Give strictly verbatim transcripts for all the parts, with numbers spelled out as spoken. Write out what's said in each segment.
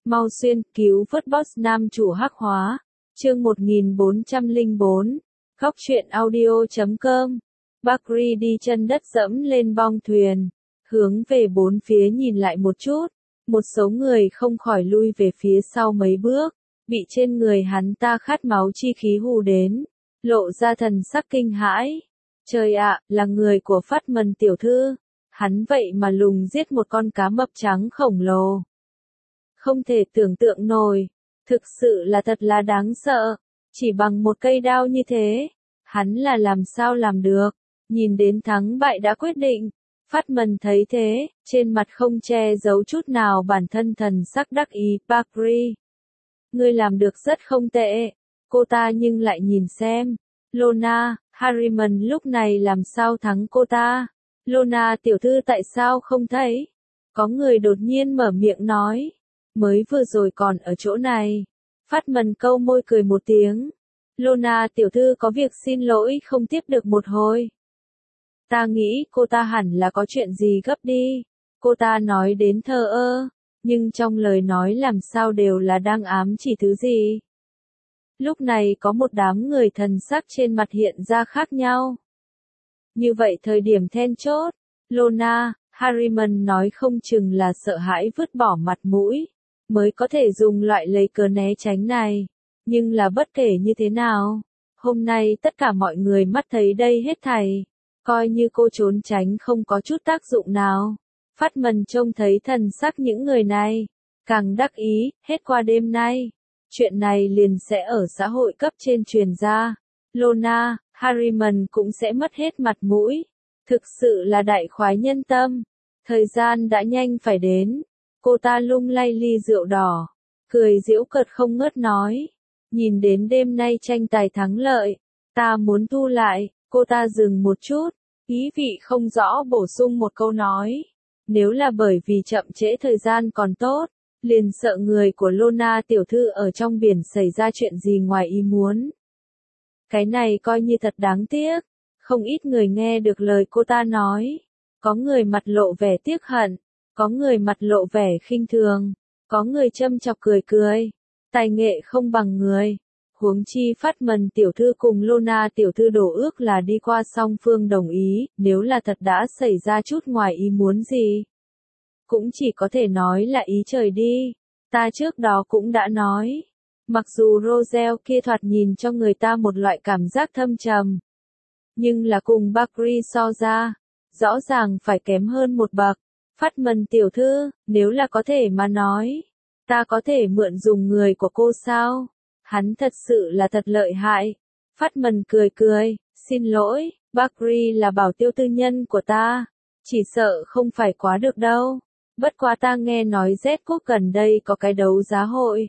Mau xuyên, cứu vớt boss nam chủ hắc hóa. Chương một nghìn bốn trăm lẻ bốn. Góc truyện audio chấm com. Bakri đi chân đất dẫm lên bong thuyền, hướng về bốn phía nhìn lại một chút. Một số người không khỏi lui về phía sau mấy bước, bị trên người hắn ta khát máu chi khí hù đến, lộ ra thần sắc kinh hãi. Trời ạ, là người của Phát Mần tiểu thư. Hắn vậy mà lùng giết một con cá mập trắng khổng lồ. Không thể tưởng tượng nổi, thực sự là thật là đáng sợ. Chỉ bằng một cây đao như thế, hắn là làm sao làm được. Nhìn đến thắng bại đã quyết định, Phát Mần thấy thế, trên mặt không che giấu chút nào bản thân thần sắc đắc ý. Bakri, ngươi làm được rất không tệ. Cô ta nhưng lại nhìn xem, Lona, Harriman lúc này làm sao thắng cô ta. Lona tiểu thư tại sao không thấy? Có người đột nhiên mở miệng nói, mới vừa rồi còn ở chỗ này. Phát Mần câu môi cười một tiếng. Lona tiểu thư có việc xin lỗi không tiếp được một hồi. Ta nghĩ cô ta hẳn là có chuyện gì gấp đi. Cô ta nói đến thờ ơ, nhưng trong lời nói làm sao đều là đang ám chỉ thứ gì. Lúc này có một đám người thần sắc trên mặt hiện ra khác nhau. Như vậy thời điểm then chốt, Lona, Harriman nói không chừng là sợ hãi vứt bỏ mặt mũi, mới có thể dùng loại lấy cớ né tránh này. Nhưng là bất kể như thế nào, hôm nay tất cả mọi người mắt thấy đây hết thảy, coi như cô trốn tránh không có chút tác dụng nào. Phát Mần trông thấy thần sắc những người này, càng đắc ý. Hết qua đêm nay, chuyện này liền sẽ ở xã hội cấp trên truyền ra. Lona, Harriman cũng sẽ mất hết mặt mũi. Thực sự là đại khoái nhân tâm. Thời gian đã nhanh phải đến. Cô ta lung lay ly rượu đỏ, cười giễu cợt không ngớt nói. Nhìn đến đêm nay tranh tài thắng lợi, ta muốn thu lại. Cô ta dừng một chút, ý vị không rõ bổ sung một câu nói. Nếu là bởi vì chậm trễ thời gian còn tốt, liền sợ người của Lona tiểu thư ở trong biển xảy ra chuyện gì ngoài ý muốn. Cái này coi như thật đáng tiếc. Không ít người nghe được lời cô ta nói. Có người mặt lộ vẻ tiếc hận, có người mặt lộ vẻ khinh thường, có người châm chọc cười cười. Tài nghệ không bằng người. Huống chi Phát Mần tiểu thư cùng Lona tiểu thư đổ ước là đi qua song phương đồng ý, nếu là thật đã xảy ra chút ngoài ý muốn gì, cũng chỉ có thể nói là ý trời đi. Ta trước đó cũng đã nói, mặc dù Rosel kia thoạt nhìn cho người ta một loại cảm giác thâm trầm, nhưng là cùng Bakri so ra, rõ ràng phải kém hơn một bậc. Phát Mần tiểu thư, nếu là có thể mà nói, ta có thể mượn dùng người của cô sao? Hắn thật sự là thật lợi hại. Phát Mần cười cười, xin lỗi, Bakri là bảo tiêu tư nhân của ta. Chỉ sợ không phải quá được đâu. Bất quá ta nghe nói Z quốc gần đây có cái đấu giá hội.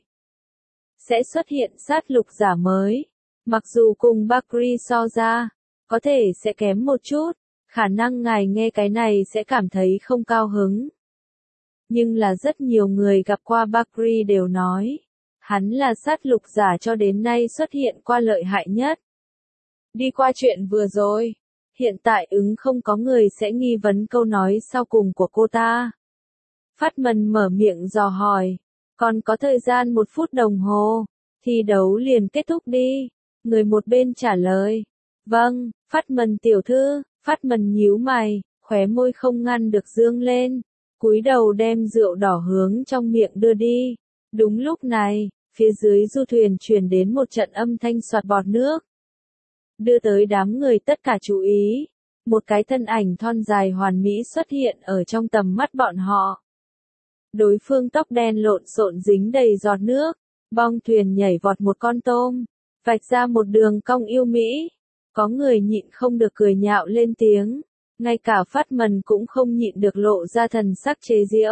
Sẽ xuất hiện sát lục giả mới. Mặc dù cùng Bakri so ra, có thể sẽ kém một chút. Khả năng ngài nghe cái này sẽ cảm thấy không cao hứng. Nhưng là rất nhiều người gặp qua Bakri đều nói, hắn là sát lục giả cho đến nay xuất hiện qua lợi hại nhất. Đi qua chuyện vừa rồi, hiện tại ứng không có người sẽ nghi vấn câu nói sau cùng của cô ta. Phát Mần mở miệng dò hỏi, còn có thời gian một phút đồng hồ, thi đấu liền kết thúc đi. Người một bên trả lời, vâng, Phát Mần tiểu thư. Phát Mần nhíu mày, khóe môi không ngăn được dương lên, cúi đầu đem rượu đỏ hướng trong miệng đưa đi. Đúng lúc này, phía dưới du thuyền truyền đến một trận âm thanh xoạt bọt nước, đưa tới đám người tất cả chú ý. Một cái thân ảnh thon dài hoàn mỹ xuất hiện ở trong tầm mắt bọn họ. Đối phương tóc đen lộn xộn dính đầy giọt nước, bong thuyền nhảy vọt một con tôm, vạch ra một đường cong yêu mỹ. Có người nhịn không được cười nhạo lên tiếng, ngay cả Phát Mần cũng không nhịn được lộ ra thần sắc chế giễu.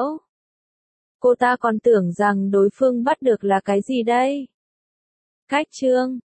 Cô ta còn tưởng rằng đối phương bắt được là cái gì đây? Cách chương